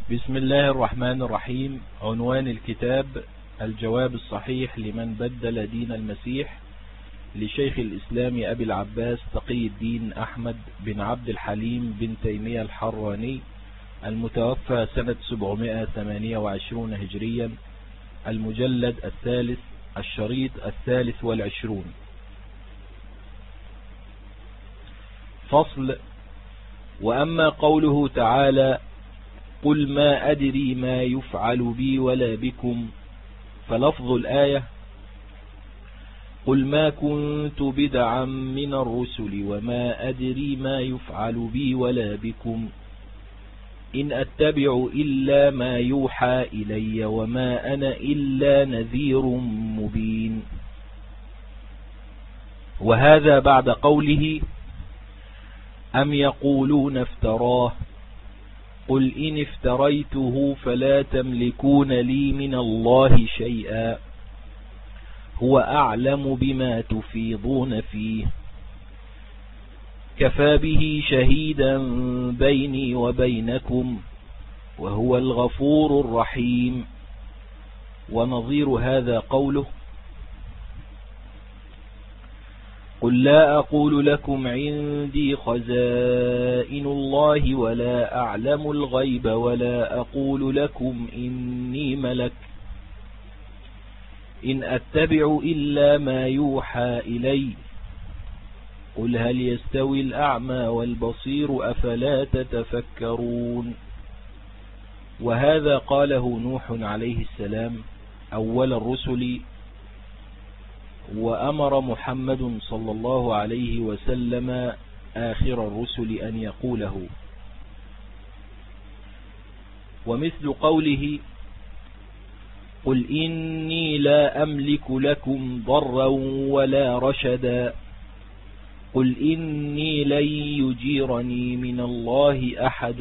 بسم الله الرحمن الرحيم. عنوان الكتاب: الجواب الصحيح لمن بدل دين المسيح، لشيخ الإسلام أبي العباس تقي الدين أحمد بن عبد الحليم بن تيمية الحراني، المتوفى سنة 728 هجريا، المجلد الثالث، الشريط 23. فصل: وأما قوله تعالى: قل ما أدري ما يفعل بي ولا بكم، فلفظ الآية: قل ما كنت بدعا من الرسل وما أدري ما يفعل بي ولا بكم، إن أتبع إلا ما يوحى إلي وما أنا إلا نذير مبين. وهذا بعد قوله: أم يقولون افتراه، قل إن افتريته فلا تملكون لي من الله شيئا، هو أعلم بما تفيضون فيه، كفى به شهيدا بيني وبينكم، وهو الغفور الرحيم. ونظير هذا قوله: قل لا أقول لكم عندي خزائن الله ولا أعلم الغيب ولا أقول لكم إني ملك، إن أتبع إلا ما يوحى إلي، قل هل يستوي الأعمى والبصير أفلا تتفكرون. وهذا قاله نوح عليه السلام أول الرسل، وأمر محمد صلى الله عليه وسلم آخر الرسل أن يقوله. ومثل قوله: قل إني لا أملك لكم ضرا ولا رشدا، قل إني لن يجيرني من الله أحد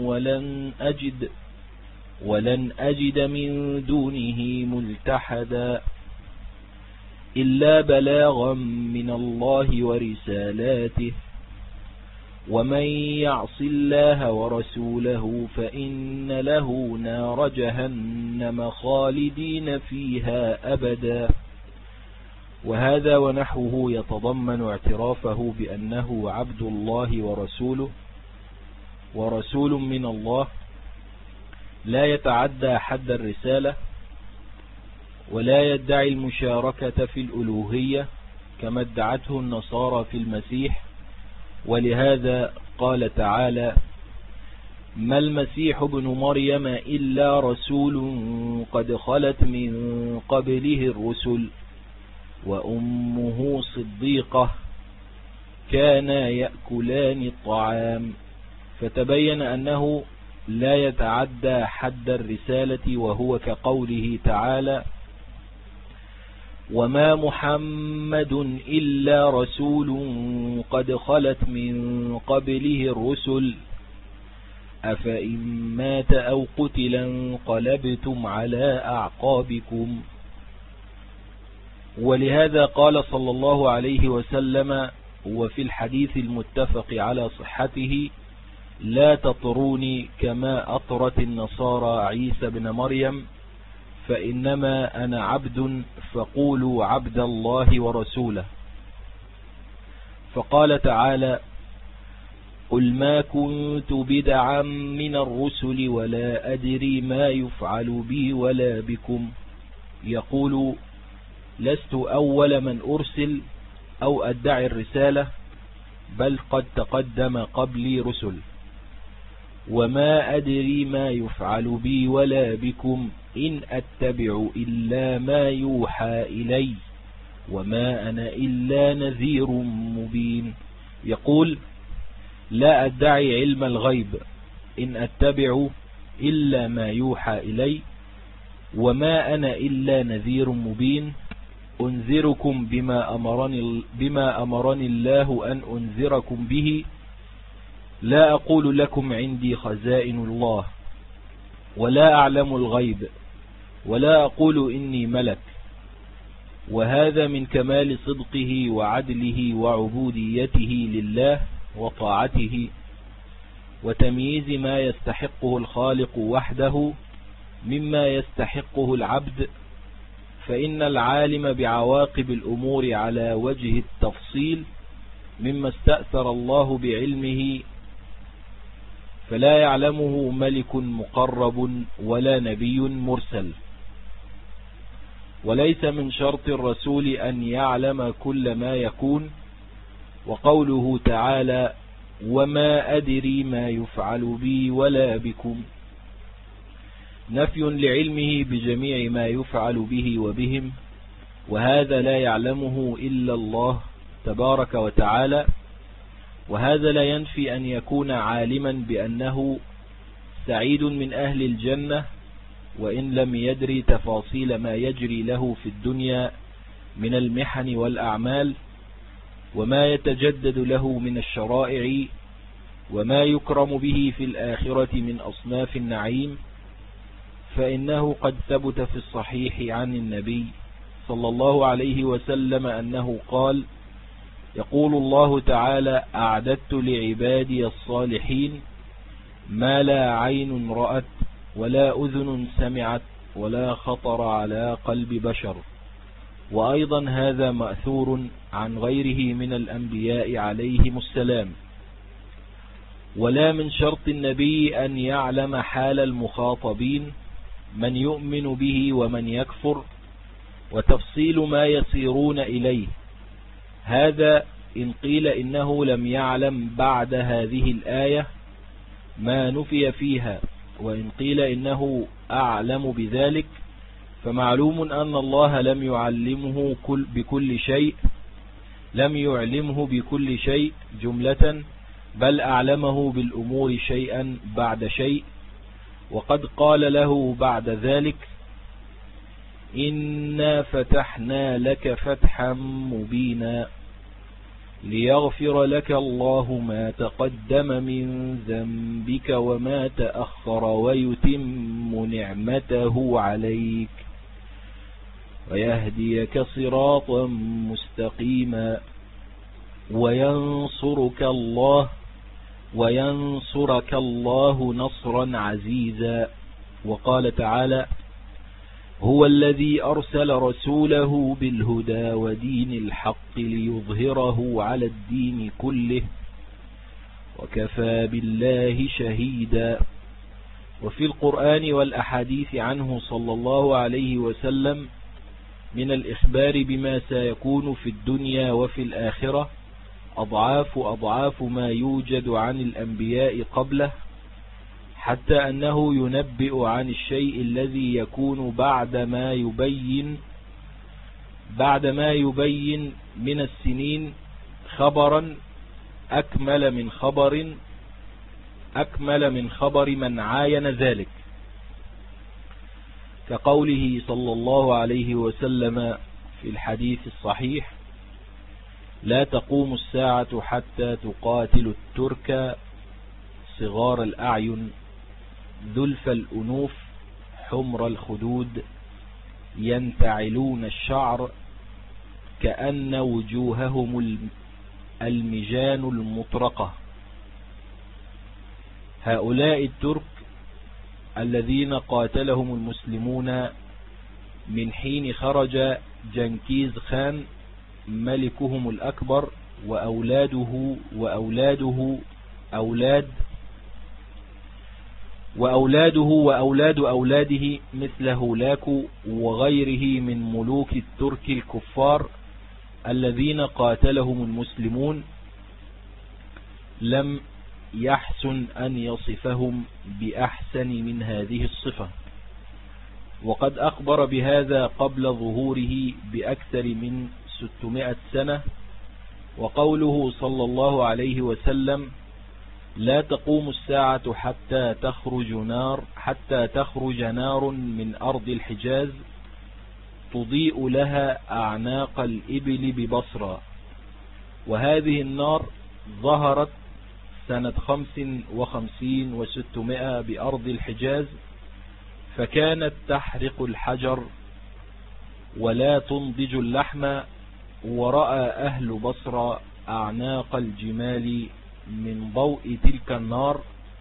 ولن أجد من دونه ملتحدا، إلا بلاغا من الله ورسالاته، ومن يعص الله ورسوله فإن له نار جهنم خالدين فيها أبدا. وهذا ونحوه يتضمن اعترافه بأنه عبد الله ورسوله، ورسول من الله، لا يتعدى حد الرسالة، ولا يدعي المشاركة في الألوهية كما ادعته النصارى في المسيح. ولهذا قال تعالى: ما المسيح ابن مريم إلا رسول قد خلت من قبله الرسل وأمه صديقة كانا يأكلان الطعام. فتبين أنه لا يتعدى حد الرسالة، وهو كقوله تعالى: وما محمد إلا رسول قد خلت من قبله الرسل أفإن مات أو قتل انقلبتم على أعقابكم. ولهذا قال صلى الله عليه وسلم وفي الحديث المتفق على صحته: لا تطروني كما أطرت النصارى عيسى بن مريم، فإنما أنا عبد فقولوا عبد الله ورسوله. فقال تعالى: قل ما كنت بدعا من الرسل ولا أدري ما يفعل بي ولا بكم، يقول: لست أول من أرسل أو أدعي الرسالة، بل قد تقدم قبلي رسل. وما أدري ما يفعل بي ولا بكم، إن أتبع إلا ما يوحى إلي وما أنا إلا نذير مبين. يقول: لا أدعي علم الغيب، إن أتبع إلا ما يوحى إلي وما أنا إلا نذير مبين، أنذركم بما أمرني الله أن أنذركم به، لا أقول لكم عندي خزائن الله ولا أعلم الغيب ولا أقول إني ملك. وهذا من كمال صدقه وعدله وعبوديته لله وطاعته، وتمييز ما يستحقه الخالق وحده مما يستحقه العبد، فإن العالم بعواقب الأمور على وجه التفصيل مما استأثر الله بعلمه، فلا يعلمه ملك مقرب ولا نبي مرسل. وليس من شرط الرسول أن يعلم كل ما يكون. وقوله تعالى: وما أدري ما يفعل بي ولا بكم، نفي لعلمه بجميع ما يفعل به وبهم، وهذا لا يعلمه إلا الله تبارك وتعالى. وهذا لا ينفي أن يكون عالما بأنه سعيد من أهل الجنة، وإن لم يدري تفاصيل ما يجري له في الدنيا من المحن والأعمال، وما يتجدد له من الشرائع، وما يكرم به في الآخرة من أصناف النعيم. فإنه قد ثبت في الصحيح عن النبي صلى الله عليه وسلم أنه قال: يقول الله تعالى: أعددت لعبادي الصالحين ما لا عين رأت ولا أذن سمعت ولا خطر على قلب بشر. وأيضا هذا مأثور عن غيره من الأنبياء عليهم السلام. ولا من شرط النبي أن يعلم حال المخاطبين من يؤمن به ومن يكفر، وتفصيل ما يصيرون إليه. هذا إن قيل إنه لم يعلم بعد هذه الآية ما نفي فيها، وإن قيل إنه أعلم بذلك، فمعلوم أن الله لم يعلمه بكل شيء جملة، بل أعلمه بالأمور شيئا بعد شيء. وقد قال له بعد ذلك: إنا فتحنا لك فتحا مبينا ليغفر لك الله ما تقدم من ذنبك وما تأخر ويتم نعمته عليك ويهديك صراطا مستقيما وينصرك الله نصرا عزيزا. وقال تعالى: هو الذي أرسل رسوله بالهدى ودين الحق ليظهره على الدين كله وكفى بالله شهيدا. وفي القرآن والأحاديث عنه صلى الله عليه وسلم من الإخبار بما سيكون في الدنيا وفي الآخرة أضعاف ما يوجد عن الأنبياء قبله، حتى أنه ينبئ عن الشيء الذي يكون بعد ما يبين من السنين خبرا أكمل من خبر من عاين ذلك، كقوله صلى الله عليه وسلم في الحديث الصحيح: لا تقوم الساعة حتى تقاتل الترك صغار الأعين ذلف الأنوف حمر الخدود ينتعلون الشعر كأن وجوههم المجان المطرقة. هؤلاء الترك الذين قاتلهم المسلمون من حين خرج جنكيز خان ملكهم الأكبر وأولاد أولاده مثل هولاكو وغيره من ملوك الترك الكفار الذين قاتلهم المسلمون، لم يحسن أن يصفهم بأحسن من هذه الصفة، وقد أخبر بهذا قبل ظهوره بأكثر من 600 سنة. وقوله صلى الله عليه وسلم: لا تقوم الساعة حتى تخرج نار من أرض الحجاز تضيء لها أعناق الإبل ببصرة. وهذه النار ظهرت سنة 55 و600 بأرض الحجاز، فكانت تحرق الحجر ولا تنضج اللحم. ورأى أهل بصرة أعناق الجمال من ضوء تلك النار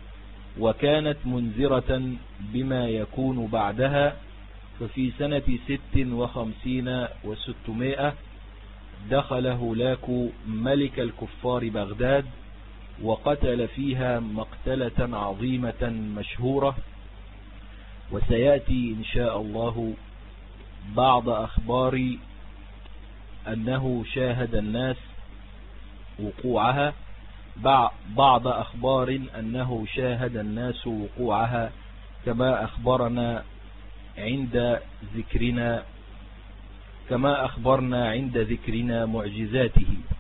وكانت منذرة بما يكون بعدها. ففي سنة 56 و600 دخل هولاك ملك الكفار بغداد، وقتل فيها مقتلة عظيمة مشهورة. وسيأتي إن شاء الله بعض أخبار أنه شاهد الناس وقوعها، بعض أخبار أنه شاهد الناس وقوعها، كما أخبرنا عند ذكرنا معجزاته.